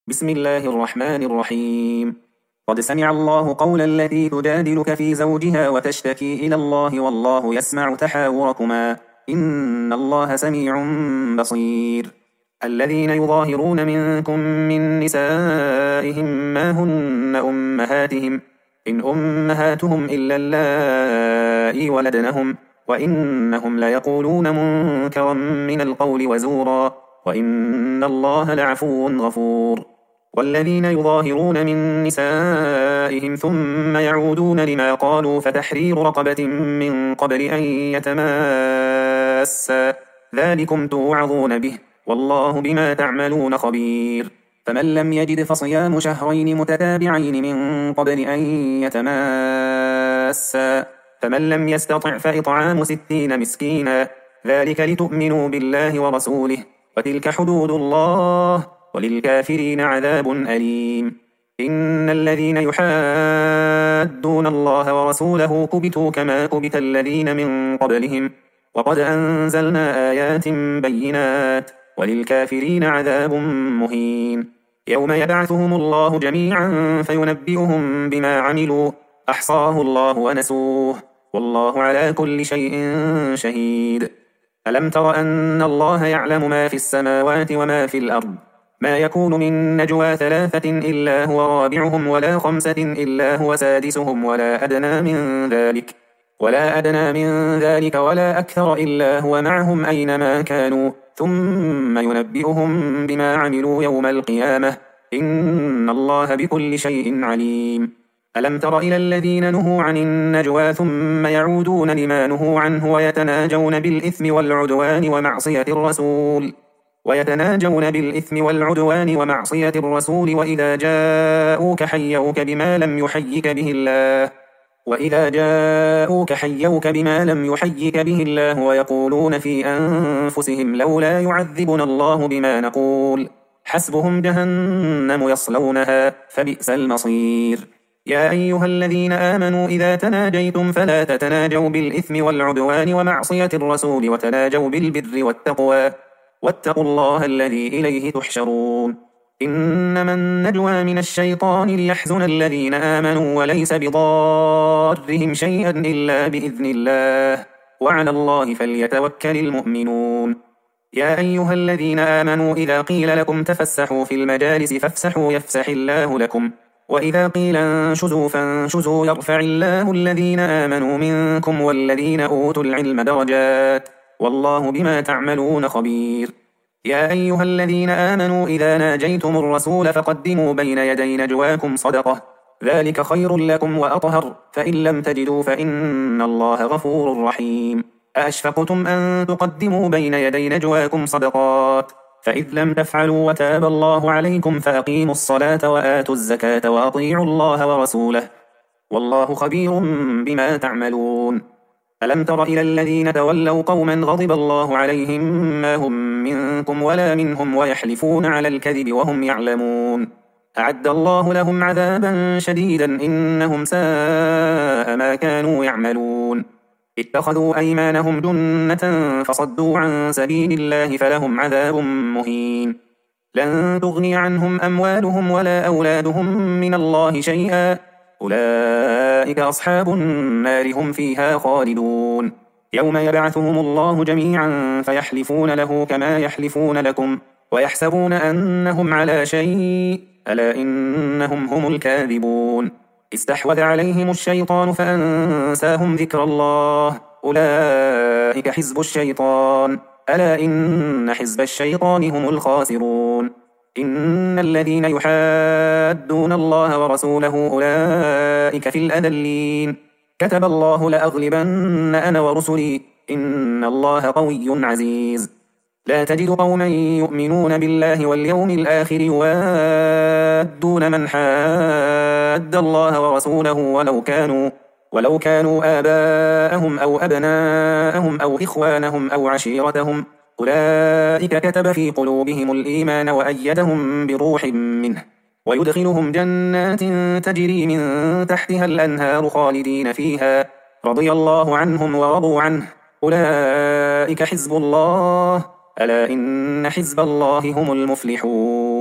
بسم الله الرحمن الرحيم. قد سمع الله قول التي تجادلك في زوجها وتشتكي إلى الله والله يسمع تحاوركما إن الله سميع بصير. الذين يظاهرون منكم من نسائهم ما هن أمهاتهم إن أمهاتهم إلا اللائي ولدنهم وإنهم ليقولون منكرا من القول وزورا وإن الله لعفو غفور. والذين يظاهرون من نسائهم ثم يعودون لما قالوا فتحرير رقبة من قبل أن يتماسا ذلكم توعظون به والله بما تعملون خبير. فمن لم يجد فصيام شهرين متتابعين من قبل أن يتماسا فمن لم يستطع فإطعام 60 مسكينا ذلك لتؤمنوا بالله ورسوله وتلك حدود الله وللكافرين عذاب أليم. إن الذين يحادون الله ورسوله كبتوا كما كبت الذين من قبلهم وقد أنزلنا آيات بينات وللكافرين عذاب مهين. يوم يبعثهم الله جميعا فينبئهم بما عملوا أحصاه الله ونسوه والله على كل شيء شهيد. ألم تر أن الله يعلم ما في السماوات وما في الأرض ما يكون من نجوى 3 إلا هو رابعهم ولا 5 إلا هو سادسهم ولا أدنى من ذلك ولا أكثر إلا هو معهم أينما كانوا ثم ينبئهم بما عملوا يوم القيامة إن الله بكل شيء عليم. ألم تر إلى الذين نهوا عن النجوى ثم يعودون لما نهوا عنه ويتناجون بالإثم والعدوان ومعصية الرسول وإذا جاءوك حيوك بما لم يحيك به الله ويقولون في أنفسهم لولا يعذبنا الله بما نقول حسبهم جهنم يصلونها فبئس المصير. يا أيها الذين آمنوا إذا تناجيتم فلا تتناجوا بالإثم والعدوان ومعصية الرسول وتناجوا بالبر والتقوى واتقوا الله الذي إليه تحشرون. إنما النجوى من الشيطان ليحزن الذين آمنوا وليس بضارهم شيئا إلا بإذن الله وعلى الله فليتوكل المؤمنون. يا أيها الذين آمنوا إذا قيل لكم تفسحوا في المجالس فافسحوا يفسح الله لكم وإذا قيل انشزوا فانشزوا يرفع الله الذين آمنوا منكم والذين أوتوا العلم درجات والله بما تعملون خبير. يا أيها الذين آمنوا إذا ناجيتم الرسول فقدموا بين يدي نجواكم صدقة ذلك خير لكم وأطهر فإن لم تجدوا فإن الله غفور رحيم. أأشفقتم أن تقدموا بين يدي نجواكم صدقات فإذ لم تفعلوا وتاب الله عليكم فأقيموا الصلاة وآتوا الزكاة وأطيعوا الله ورسوله والله خبير بما تعملون. ألم تر إلى الذين تولوا قوما غضب الله عليهم ما هم منكم ولا منهم ويحلفون على الكذب وهم يعلمون أعد الله لهم عذابا شديدا إنهم ساء ما كانوا يعملون. اتخذوا أيمانهم جنة فصدوا عن سبيل الله فلهم عذاب مهين. لن تغني عنهم أموالهم ولا أولادهم من الله شيئا أولئك أصحاب النار هم فيها خالدون. يوم يبعثهم الله جميعا فيحلفون له كما يحلفون لكم ويحسبون أنهم على شيء ألا إنهم هم الكاذبون. استحوذ عليهم الشيطان فأنساهم ذكر الله أولئك حزب الشيطان ألا إن حزب الشيطان هم الخاسرون. إن الذين يحادون الله ورسوله أولئك في الأذلين كتب الله لأغلبن أنا ورسلي إن الله قوي عزيز. لا تجد قوما يؤمنون بالله واليوم الآخر يوادون من حاد الله ورسوله ولو كانوا آباءهم أو أبناءهم أو إخوانهم أو عشيرتهم أولئك كتب في قلوبهم الإيمان وأيدهم بروح منه ويدخلهم جنات تجري من تحتها الأنهار خالدين فيها رضي الله عنهم ورضوا عنه أولئك حزب الله ألا إن حزب الله هم المفلحون.